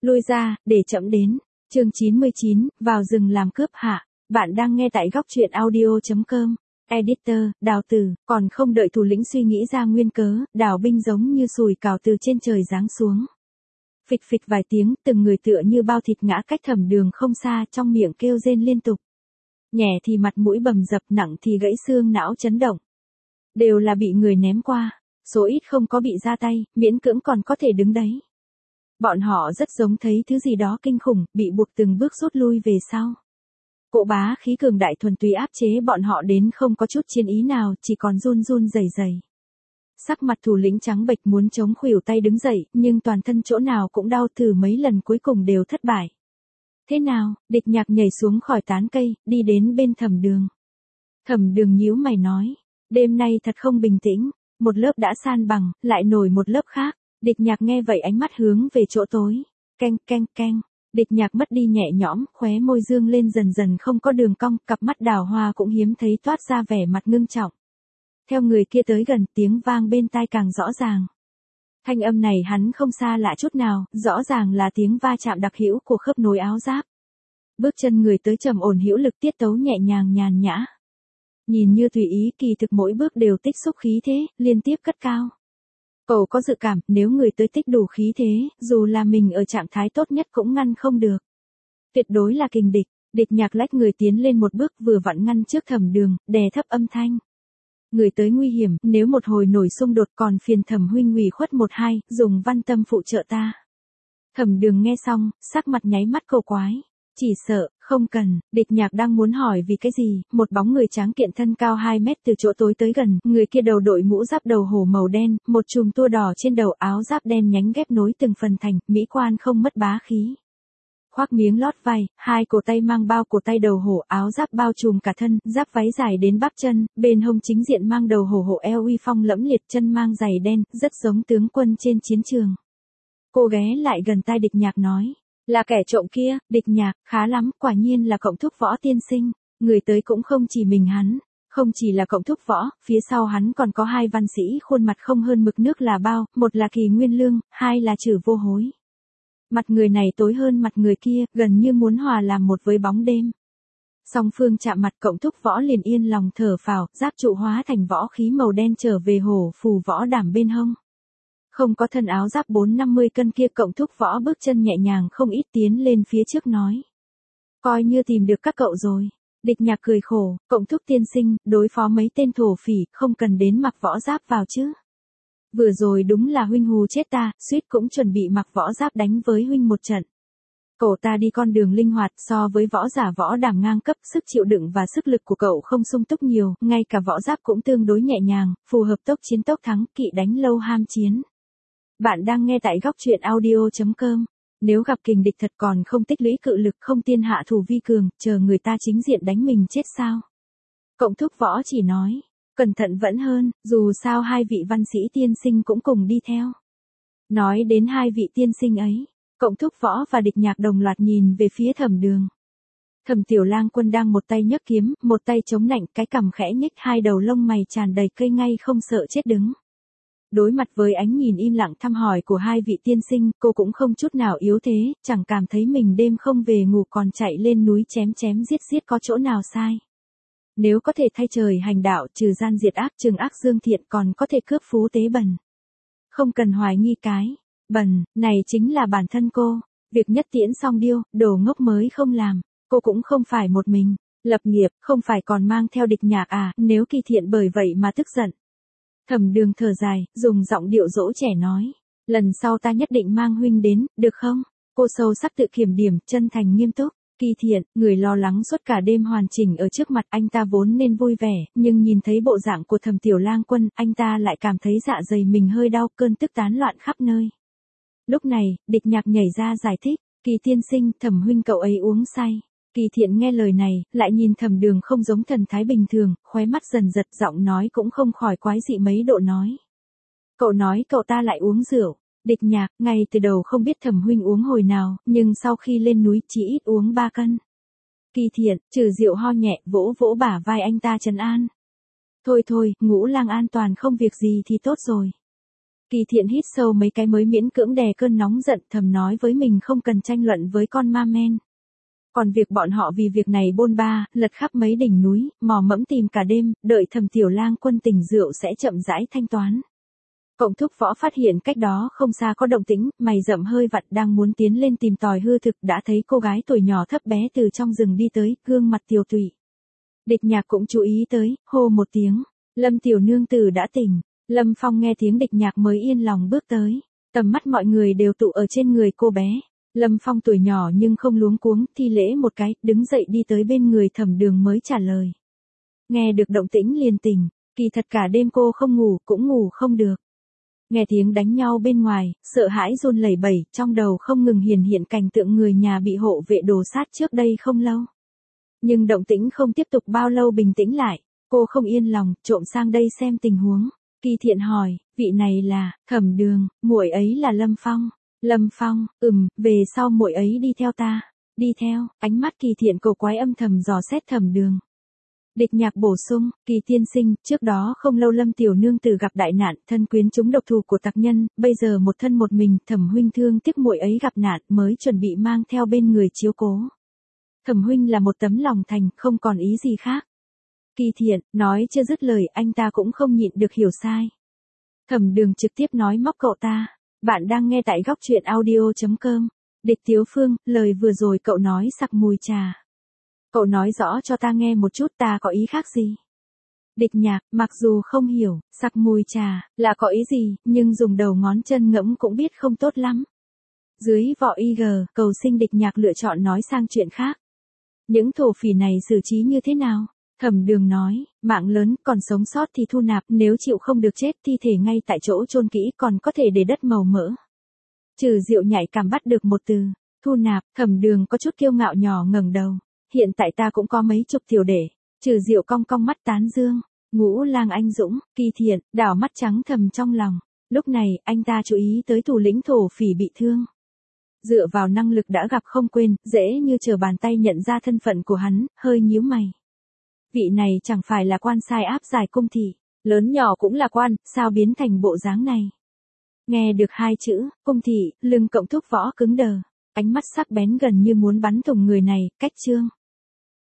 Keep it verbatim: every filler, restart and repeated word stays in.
Lui ra, để trẫm đến. Chương chín mươi chín, vào rừng làm cướp hạ. Bạn đang nghe tại góc truyện audio chấm com. Editor, Đào Tử, còn không đợi thủ lĩnh suy nghĩ ra nguyên cớ, đào binh giống như sùi cào từ trên trời giáng xuống. Phịch phịch vài tiếng, từng người tựa như bao thịt ngã cách Thẩm Đường không xa, trong miệng kêu rên liên tục. Nhẹ thì mặt mũi bầm dập, nặng thì gãy xương não chấn động. Đều là bị người ném qua, số ít không có bị ra tay, miễn cưỡng còn có thể đứng đấy. Bọn họ rất giống thấy thứ gì đó kinh khủng, bị buộc từng bước rút lui về sau. Cỗ bá khí cường đại thuần túy áp chế bọn họ đến không có chút chiến ý nào, chỉ còn run run rẩy rẩy. Sắc mặt thủ lĩnh trắng bệch muốn chống khuỷu tay đứng dậy, nhưng toàn thân chỗ nào cũng đau, thử mấy lần cuối cùng đều thất bại. Thế nào? Địch Nhạc nhảy xuống khỏi tán cây, đi đến bên Thẩm Đường. Thẩm Đường nhíu mày nói, đêm nay thật không bình tĩnh, một lớp đã san bằng, lại nổi một lớp khác. Địch Nhạc nghe vậy ánh mắt hướng về chỗ tối. Keng keng keng. Địch Nhạc mất đi nhẹ nhõm, khóe môi dương lên dần dần không có đường cong, cặp mắt đào hoa cũng hiếm thấy toát ra vẻ mặt ngưng trọng. Theo người kia tới gần, tiếng vang bên tai càng rõ ràng. Thanh âm này hắn không xa lạ chút nào, rõ ràng là tiếng va chạm đặc hữu của khớp nối áo giáp. Bước chân người tới trầm ổn hữu lực, tiết tấu nhẹ nhàng nhàn nhã. Nhìn như tùy ý, kỳ thực mỗi bước đều tích xúc khí thế, liên tiếp cất cao. Cậu có dự cảm, nếu người tới tích đủ khí thế, dù là mình ở trạng thái tốt nhất cũng ngăn không được. Tuyệt đối là kình địch. Địch Nhạc lách người tiến lên một bước, vừa vặn ngăn trước Thẩm Đường, đè thấp âm thanh. Người tới nguy hiểm, nếu một hồi nổi xung đột còn phiền Thẩm huynh ủy khuất một hai, dùng văn tâm phụ trợ ta. Thẩm Đường nghe xong, sắc mặt nháy mắt cầu quái. Chỉ sợ, không cần. Địch Nhạc đang muốn hỏi vì cái gì, một bóng người tráng kiện thân cao hai mét từ chỗ tối tới gần, người kia đầu đội mũ giáp đầu hổ màu đen, một chùm tua đỏ trên đầu, áo giáp đen nhánh ghép nối từng phần thành, mỹ quan không mất bá khí. Khoác miếng lót vai, hai cổ tay mang bao cổ tay đầu hổ, áo giáp bao trùm cả thân, giáp váy dài đến bắp chân, bên hông chính diện mang đầu hổ hổ eo uy phong lẫm liệt, chân mang giày đen, rất giống tướng quân trên chiến trường. Cô ghé lại gần tai Địch Nhạc nói. Là kẻ trộm kia. Địch Nhạc, khá lắm, quả nhiên là cộng thúc Võ tiên sinh. Người tới cũng không chỉ mình hắn, không chỉ là cộng thúc Võ, phía sau hắn còn có hai văn sĩ khuôn mặt không hơn mực nước là bao, một là Kỳ Nguyên Lương, hai là Trử Vô Hối. Mặt người này tối hơn mặt người kia, gần như muốn hòa làm một với bóng đêm. Song phương chạm mặt, cộng thúc Võ liền yên lòng thở phào, giáp trụ hóa thành võ khí màu đen trở về hổ phù võ đảm bên hông. Không có thân áo giáp bốn năm mươi cân kia, cộng thúc Võ bước chân nhẹ nhàng không ít tiến lên phía trước nói. Coi như tìm được các cậu rồi. Địch Nhạc cười khổ, cộng thúc tiên sinh, đối phó mấy tên thổ phỉ, không cần đến mặc võ giáp vào chứ. Vừa rồi đúng là huynh hù chết ta, suýt cũng chuẩn bị mặc võ giáp đánh với huynh một trận. Cậu ta đi con đường linh hoạt, so với võ giả võ đảm ngang cấp, sức chịu đựng và sức lực của cậu không sung túc nhiều, ngay cả võ giáp cũng tương đối nhẹ nhàng, phù hợp tốc chiến tốc thắng, kỵ đánh lâu ham chiến. Bạn đang nghe tại góc truyện audio chấm com. Nếu gặp kình địch thật còn không tích lũy cự lực, không tiên hạ thủ vi cường, chờ người ta chính diện đánh mình chết sao? Cộng thúc Võ chỉ nói, cẩn thận vẫn hơn, dù sao hai vị văn sĩ tiên sinh cũng cùng đi theo. Nói đến hai vị tiên sinh ấy, cộng thúc Võ và Địch Nhạc đồng loạt nhìn về phía Thẩm Đường. Thẩm Tiểu Lang Quân đang một tay nhấc kiếm, một tay chống nạnh, cái cằm khẽ nhếch, hai đầu lông mày tràn đầy cây ngay không sợ chết đứng. Đối mặt với ánh nhìn im lặng thăm hỏi của hai vị tiên sinh, cô cũng không chút nào yếu thế, chẳng cảm thấy mình đêm không về ngủ còn chạy lên núi chém chém giết giết có chỗ nào sai. Nếu có thể thay trời hành đạo, trừ gian diệt ác, trừng ác dương thiện, còn có thể cướp phú tế bần. Không cần hoài nghi cái bần này chính là bản thân cô. Việc nhất tiễn song điêu, đồ ngốc mới không làm. Cô cũng không phải một mình lập nghiệp, không phải còn mang theo Địch Nhạc à, nếu Kỳ Thiện bởi vậy mà tức giận. Thẩm Đường thở dài, dùng giọng điệu dỗ trẻ nói, lần sau ta nhất định mang huynh đến, được không? Cô sâu sắc tự kiểm điểm, chân thành nghiêm túc. Kỳ Thiện, người lo lắng suốt cả đêm hoàn chỉnh ở trước mặt, anh ta vốn nên vui vẻ, nhưng nhìn thấy bộ dạng của Thẩm Tiểu Lang Quân, anh ta lại cảm thấy dạ dày mình hơi đau, cơn tức tán loạn khắp nơi. Lúc này, Địch Nhạc nhảy ra giải thích, Kỳ tiên sinh, Thẩm huynh cậu ấy uống say. Kỳ Thiện nghe lời này, lại nhìn Thẩm Đường không giống thần thái bình thường, khóe mắt dần giật, giọng nói cũng không khỏi quái dị mấy độ nói. Cậu nói cậu ta lại uống rượu. Địch Nhạc, ngay từ đầu không biết Thẩm huynh uống hồi nào, nhưng sau khi lên núi chỉ ít uống ba cân. Kỳ Thiện, trừ rượu ho nhẹ, vỗ vỗ bả vai anh ta trấn an. Thôi thôi, Ngũ Lang an toàn không việc gì thì tốt rồi. Kỳ Thiện hít sâu mấy cái mới miễn cưỡng đè cơn nóng giận, thầm nói với mình không cần tranh luận với con ma men. Còn việc bọn họ vì việc này bôn ba, lật khắp mấy đỉnh núi, mò mẫm tìm cả đêm, đợi Thẩm Tiểu Lang quân tỉnh rượu sẽ chậm rãi thanh toán. Cộng thúc Võ phát hiện cách đó không xa có động tĩnh, mày rậm hơi vặn đang muốn tiến lên tìm tòi hư thực, đã thấy cô gái tuổi nhỏ thấp bé từ trong rừng đi tới, gương mặt tiều tụy. Địch Nhạc cũng chú ý tới, hô một tiếng, Lâm tiểu nương tử đã tỉnh. Lâm Phong nghe tiếng Địch Nhạc mới yên lòng bước tới, tầm mắt mọi người đều tụ ở trên người cô bé. Lâm Phong tuổi nhỏ nhưng không luống cuống, thi lễ một cái, đứng dậy đi tới bên người Thẩm Đường mới trả lời. Nghe được động tĩnh liền tỉnh, kỳ thật cả đêm cô không ngủ, cũng ngủ không được. Nghe tiếng đánh nhau bên ngoài, sợ hãi run lẩy bẩy, trong đầu không ngừng hiển hiện cảnh tượng người nhà bị hộ vệ đồ sát trước đây không lâu. Nhưng động tĩnh không tiếp tục bao lâu bình tĩnh lại, cô không yên lòng, trộm sang đây xem tình huống. Kỳ Thiện hỏi, vị này là Thẩm Đường, muội ấy là Lâm Phong. Lâm Phong, ừm, về sau muội ấy đi theo ta. Đi theo, ánh mắt Kỳ Thiện cầu quái âm thầm dò xét Thẩm Đường. Địch Nhạc bổ sung, Kỳ tiên sinh, trước đó không lâu Lâm tiểu nương tử gặp đại nạn, thân quyến chúng độc thủ của tặc nhân, bây giờ một thân một mình, Thẩm huynh thương tiếc muội ấy gặp nạn, mới chuẩn bị mang theo bên người chiếu cố. Thẩm huynh là một tấm lòng thành, không còn ý gì khác. Kỳ Thiện, nói chưa dứt lời, anh ta cũng không nhịn được hiểu sai. Thẩm Đường trực tiếp nói móc cậu ta. Bạn đang nghe tại góc truyện audio chấm com. Địch Tiếu Phương, lời vừa rồi cậu nói sặc mùi trà. Cậu nói rõ cho ta nghe một chút, ta có ý khác gì? Địch Nhạc, mặc dù không hiểu, sặc mùi trà, là có ý gì, nhưng dùng đầu ngón chân ngẫm cũng biết không tốt lắm. Dưới vỏ i giê, cầu sinh Địch Nhạc lựa chọn nói sang chuyện khác. Những thổ phỉ này xử trí như thế nào? Thẩm Đường nói, mạng lớn, còn sống sót thì thu nạp, nếu chịu không được chết thi thể ngay tại chỗ chôn kỹ, còn có thể để đất màu mỡ. Trừ Diệu nhạy cảm bắt được một từ, thu nạp. Thẩm Đường có chút kiêu ngạo nhỏ ngẩng đầu. Hiện tại ta cũng có mấy chục tiểu đệ. Trừ Diệu cong cong mắt tán dương. Ngũ Lang anh dũng. Kỳ Thiện đảo mắt trắng thầm trong lòng. Lúc này anh ta chú ý tới thủ lĩnh thổ phỉ bị thương. Dựa vào năng lực đã gặp không quên, dễ như trở bàn tay nhận ra thân phận của hắn, hơi nhíu mày. Vị này chẳng phải là quan sai áp giải cung thị, lớn nhỏ cũng là quan, sao biến thành bộ dáng này? Nghe được hai chữ, cung thị, lưng Cộng thúc Võ cứng đờ, ánh mắt sắc bén gần như muốn bắn thủng người này, cách trương.